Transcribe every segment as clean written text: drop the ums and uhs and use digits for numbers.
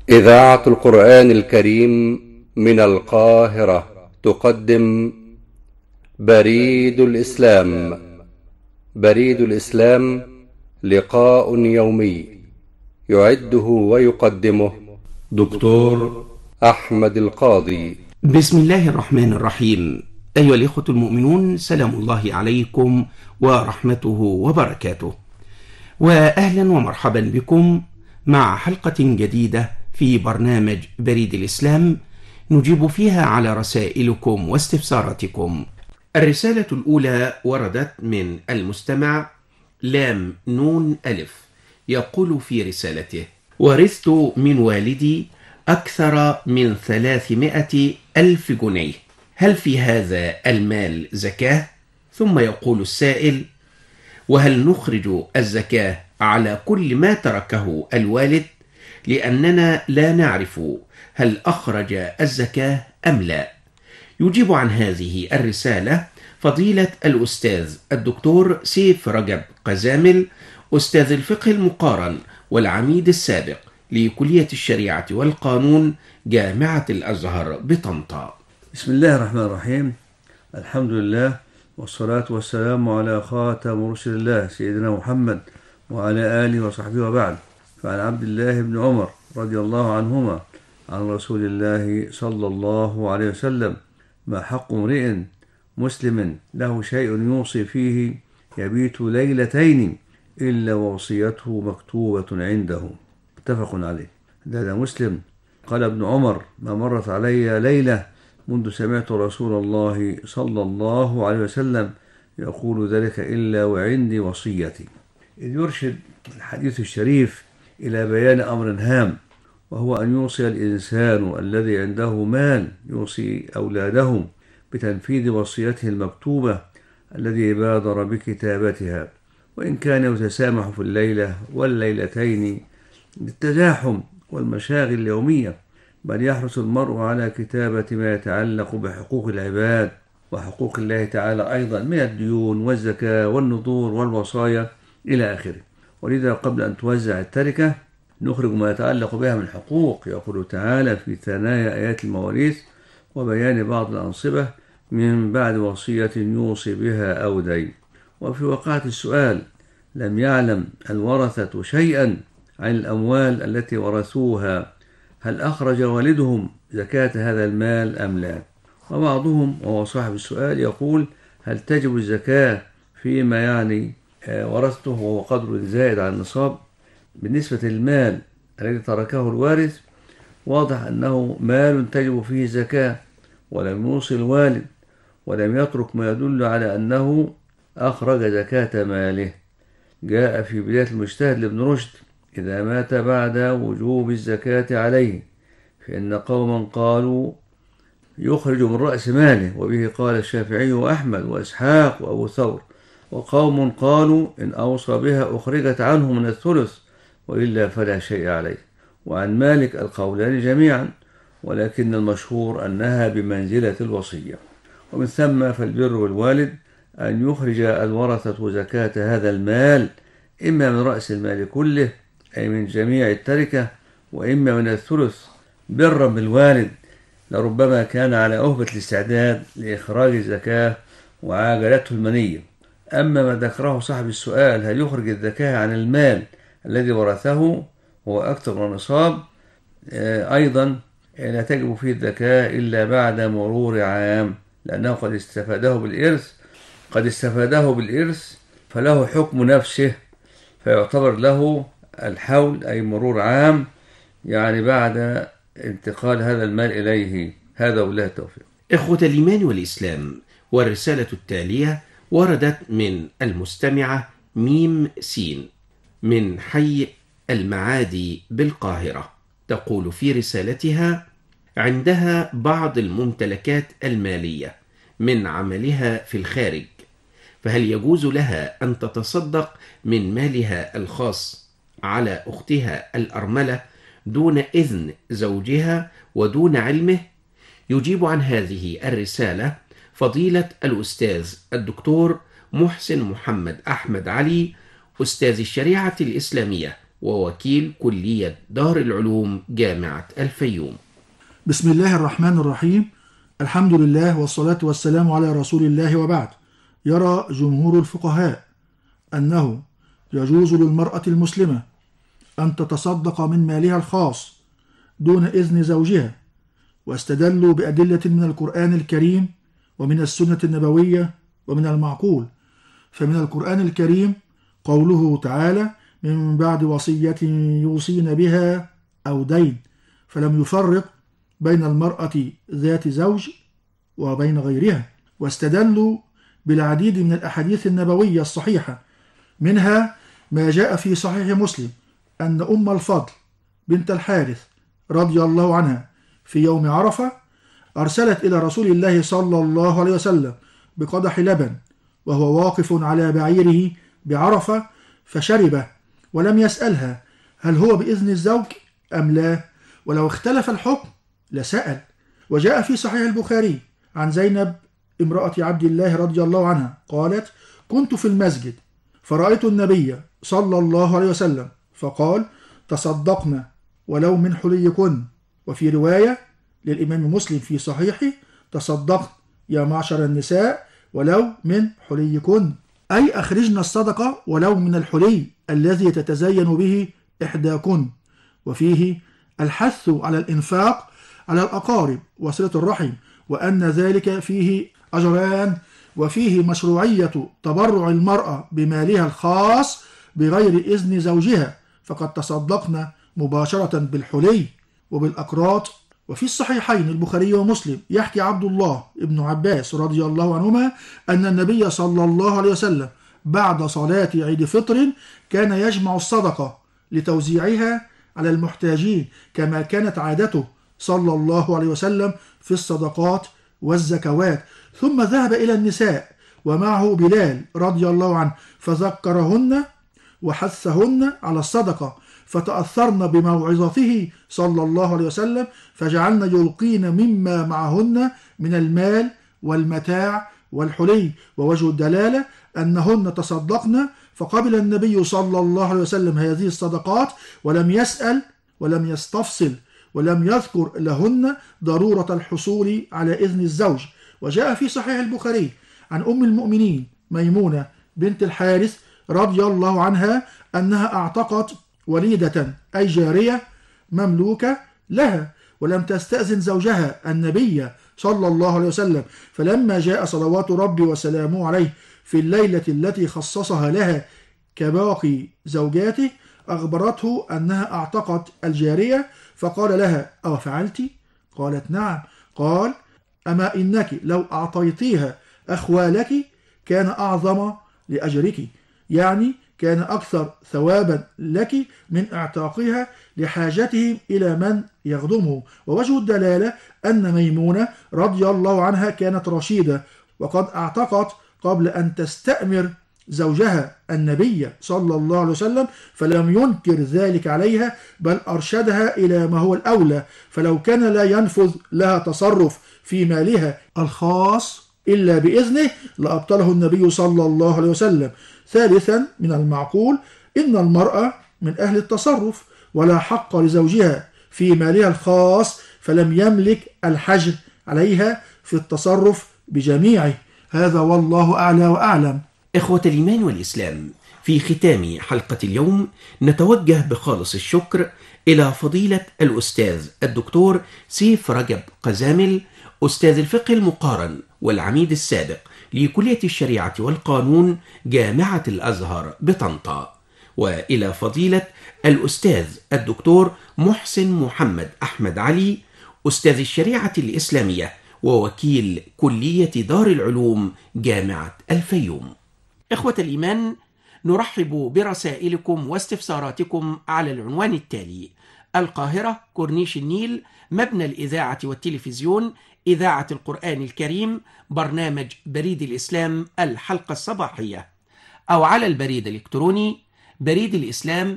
إذاعة القرآن الكريم من القاهرة تقدم بريد الإسلام. بريد الإسلام لقاء يومي يعده ويقدمه دكتور أحمد القاضي. بسم الله الرحمن الرحيم. أيها الإخوة المؤمنون، سلام الله عليكم ورحمته وبركاته، وأهلا ومرحبا بكم مع حلقة جديدة في برنامج بريد الإسلام نجيب فيها على رسائلكم واستفساراتكم. الرسالة الأولى وردت من المستمع لام نون ألف، يقول في رسالته: ورثت من والدي أكثر من 300,000 جنيه، هل في هذا المال زكاة؟ ثم يقول السائل: وهل نخرج الزكاة على كل ما تركه الوالد؟ لأننا لا نعرف هل أخرج الزكاة أم لا. يجيب عن هذه الرسالة فضيلة الأستاذ الدكتور سيف رجب قزامل، أستاذ الفقه المقارن والعميد السابق لكلية الشريعة والقانون جامعة الأزهر بطنطا. بسم الله الرحمن الرحيم. الحمد لله والصلاة والسلام على خاتم رسل الله سيدنا محمد وعلى آله وصحبه وبعد. فعن عبد الله بن عمر رضي الله عنهما عن رسول الله صلى الله عليه وسلم: ما حق امرئ مسلم له شيء يوصي فيه يبيت ليلتين إلا ووصيته مكتوبة عنده. متفق عليه. هذا مسلم. قال ابن عمر: ما مرت علي ليلة منذ سمعت رسول الله صلى الله عليه وسلم يقول ذلك إلا وعندي وصيتي. إذ يرشد الحديث الشريف إلى بيان أمر هام، وهو أن يوصي الإنسان الذي عنده مال يوصي أولاده بتنفيذ وصيته المكتوبة الذي بادر بكتابتها، وإن كان يتسامح في الليلة والليلتين للتزاحم والمشاغل اليومية، بل يحرص المرء على كتابة ما يتعلق بحقوق العباد وحقوق الله تعالى أيضا من الديون والزكاة والنذور والوصايا إلى آخره. ولذا قبل أن توزع التركة نخرج ما يتعلق بها من حقوق، يقول تعالى في ثنايا آيات المواريث وبيان بعض الأنصبة من بعد وصية يوصي بها أو دين. وفي وقعة السؤال: لم يعلم الورثة شيئا عن الأموال التي ورثوها، هل أخرج والدهم زكاة هذا المال أم لا؟ وبعضهم وهو صاحب السؤال يقول: هل تجب الزكاة فيما ورثته وهو قدر زائد عن النصاب؟ بالنسبة للمال الذي تركه الوارث، واضح أنه مال تجب فيه زكاة، ولم يوصي الوالد ولم يترك ما يدل على أنه أخرج زكاة ماله. جاء في بداية المجتهد لابن رشد: إذا مات بعد وجوب الزكاة عليه فإن قوما قالوا يخرج من رأس ماله، وبه قال الشافعي وأحمد وإسحاق وأبو ثور، وقوم قالوا إن أوصى بها أخرجت عنه من الثلث وإلا فلا شيء عليه. وعن مالك القولان جميعا، ولكن المشهور أنها بمنزلة الوصية. ومن ثم فالبر بالوالد أن يخرج الورثة زكاة هذا المال إما من رأس المال كله أي من جميع التركة، وإما من الثلث برا بالوالد، لربما كان على أهبة الاستعداد لإخراج الزكاة وعاجلته المنية. أما ما ذكره صاحب السؤال: هل يخرج الزكاة عن المال الذي ورثه هو أكثر من النصاب؟ أيضا لا تجب فيه الزكاة إلا بعد مرور عام، لأنه قد استفاده بالإرث فله حكم نفسه، فيعتبر له الحول أي مرور عام، بعد انتقال هذا المال إليه. هذا والله التوفيق. إخوة الإيمان والإسلام، والرسالة التالية وردت من المستمعة ميم سين من حي المعادي بالقاهرة، تقول في رسالتها: عندها بعض الممتلكات المالية من عملها في الخارج، فهل يجوز لها أن تتصدق من مالها الخاص على أختها الأرملة دون إذن زوجها ودون علمه؟ يجيب عن هذه الرسالة فضيلة الأستاذ الدكتور محسن محمد أحمد علي، أستاذ الشريعة الإسلامية ووكيل كلية دار العلوم جامعة الفيوم. بسم الله الرحمن الرحيم. الحمد لله والصلاة والسلام على رسول الله، وبعد. يرى جمهور الفقهاء أنه يجوز للمرأة المسلمة أن تتصدق من مالها الخاص دون إذن زوجها، واستدلوا بأدلة من القرآن الكريم ومن السنة النبوية ومن المعقول. فمن القرآن الكريم قوله تعالى: من بعد وصية يوصين بها أو دين، فلم يفرق بين المرأة ذات زوج وبين غيرها. واستدلوا بالعديد من الأحاديث النبوية الصحيحة، منها ما جاء في صحيح مسلم أن أم الفضل بنت الحارث رضي الله عنها في يوم عرفة أرسلت إلى رسول الله صلى الله عليه وسلم بقدح لبن وهو واقف على بعيره بعرفة، فشربه ولم يسألها هل هو بإذن الزوج أم لا، ولو اختلف الحكم لسأل. وجاء في صحيح البخاري عن زينب امرأة عبد الله رضي الله عنها قالت: كنت في المسجد فرأيت النبي صلى الله عليه وسلم فقال: تصدقنا ولو من حليكن. وفي رواية للإمام مسلم في صحيحه: تصدقن يا معشر النساء ولو من حليكن، أي أخرجنا الصدقة ولو من الحلي الذي تتزين به إحداكن. وفيه الحث على الإنفاق على الأقارب وصلة الرحم، وأن ذلك فيه أجران، وفيه مشروعية تبرع المرأة بمالها الخاص بغير إذن زوجها، فقد تصدقنا مباشرة بالحلي وبالأقراط. وفي الصحيحين البخاري ومسلم يحكي عبد الله ابن عباس رضي الله عنهما أن النبي صلى الله عليه وسلم بعد صلاة عيد فطر كان يجمع الصدقة لتوزيعها على المحتاجين، كما كانت عادته صلى الله عليه وسلم في الصدقات والزكوات. ثم ذهب إلى النساء ومعه بلال رضي الله عنه فذكرهن وحثهن على الصدقة، فتأثرن بموعظته صلى الله عليه وسلم، فجعلن يلقين مما معهن من المال والمتاع والحلي. ووجه الدلالة أنهن تصدقن، فقبل النبي صلى الله عليه وسلم هذه الصدقات ولم يسأل ولم يستفصل ولم يذكر لهن ضرورة الحصول على إذن الزوج. وجاء في صحيح البخاري عن أم المؤمنين ميمونة بنت الحارث رضي الله عنها أنها أعتقت وليدة أي جارية مملوكة لها، ولم تستأذن زوجها النبي صلى الله عليه وسلم، فلما جاء صلوات ربي وسلامه عليه في الليلة التي خصصها لها كباقي زوجاته أخبرته أنها أعتقت الجارية، فقال لها: أو فعلت؟ قالت: نعم. قال: أما إنك لو أعطيتيها أخوالك كان أعظم لأجرك، يعني كان أكثر ثوابا لك من اعتاقها لحاجتهم إلى من يخدمه. ووجه الدلالة أن ميمونة رضي الله عنها كانت رشيدة، وقد اعتقت قبل أن تستأمر زوجها النبي صلى الله عليه وسلم، فلم ينكر ذلك عليها بل أرشدها إلى ما هو الأولى، فلو كان لا ينفذ لها تصرف في مالها الخاص إلا بإذنه لأبطله النبي صلى الله عليه وسلم. ثالثا من المعقول إن المرأة من أهل التصرف ولا حق لزوجها في مالها الخاص، فلم يملك الحجر عليها في التصرف بجميعه. هذا والله أعلى وأعلم. إخوة الإيمان والإسلام، في ختام حلقة اليوم نتوجه بخالص الشكر إلى فضيلة الأستاذ الدكتور سيف رجب قزامل، أستاذ الفقه المقارن والعميد السابق لكلية الشريعة والقانون جامعة الأزهر بطنطا، وإلى فضيلة الأستاذ الدكتور محسن محمد أحمد علي، أستاذ الشريعة الإسلامية ووكيل كلية دار العلوم جامعة الفيوم. إخوة الإيمان، نرحب برسائلكم واستفساراتكم على العنوان التالي: القاهرة، كورنيش النيل، مبنى الإذاعة والتلفزيون، إذاعة القرآن الكريم، برنامج بريد الإسلام الحلقة الصباحية، أو على البريد الإلكتروني بريد الإسلام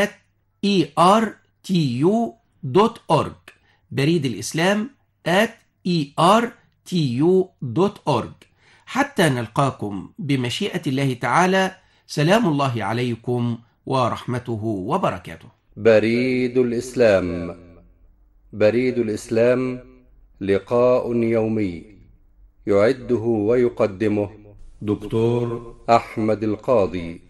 @ertu.org، بريد الإسلام @ertu.org. حتى نلقاكم بمشيئة الله تعالى، سلام الله عليكم ورحمته وبركاته. بريد الإسلام. بريد الإسلام لقاء يومي يعده ويقدمه دكتور أحمد القاضي.